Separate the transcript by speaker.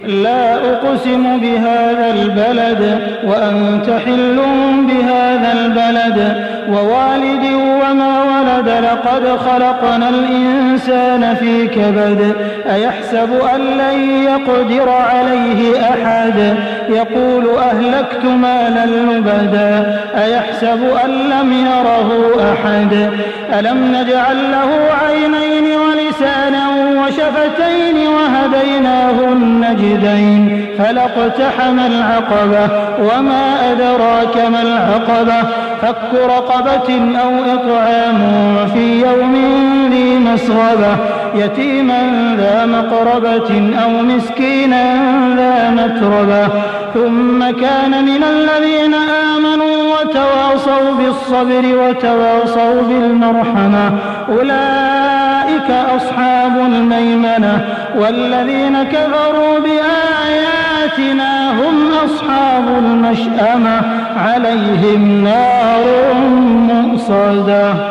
Speaker 1: لا أقسم بهذا البلد وأنت حل بهذا البلد ووالد وما ولد لقد خلقنا الإنسان في كبد أيحسب أن لن يقدر عليه أحد يقول أهلكت مالا لبدا أيحسب أن لم يره أحد ألم نجعل له عينين ولسانا وشفتين وهديناه النجدين فلاقتحم العقبة وما أدراك ما العقبة فك رقبة أو إطعام في يوم ذي مسغبة يتيما ذا مقربة أو مسكينا ذا متربة ثم كان من الذين آمنوا وتواصوا بالصبر وتواصوا بالمرحمة أولئك أصحاب الميمنة والذين كفروا بآياتنا هم أصحاب المشأمة عليهم نار مؤصدة.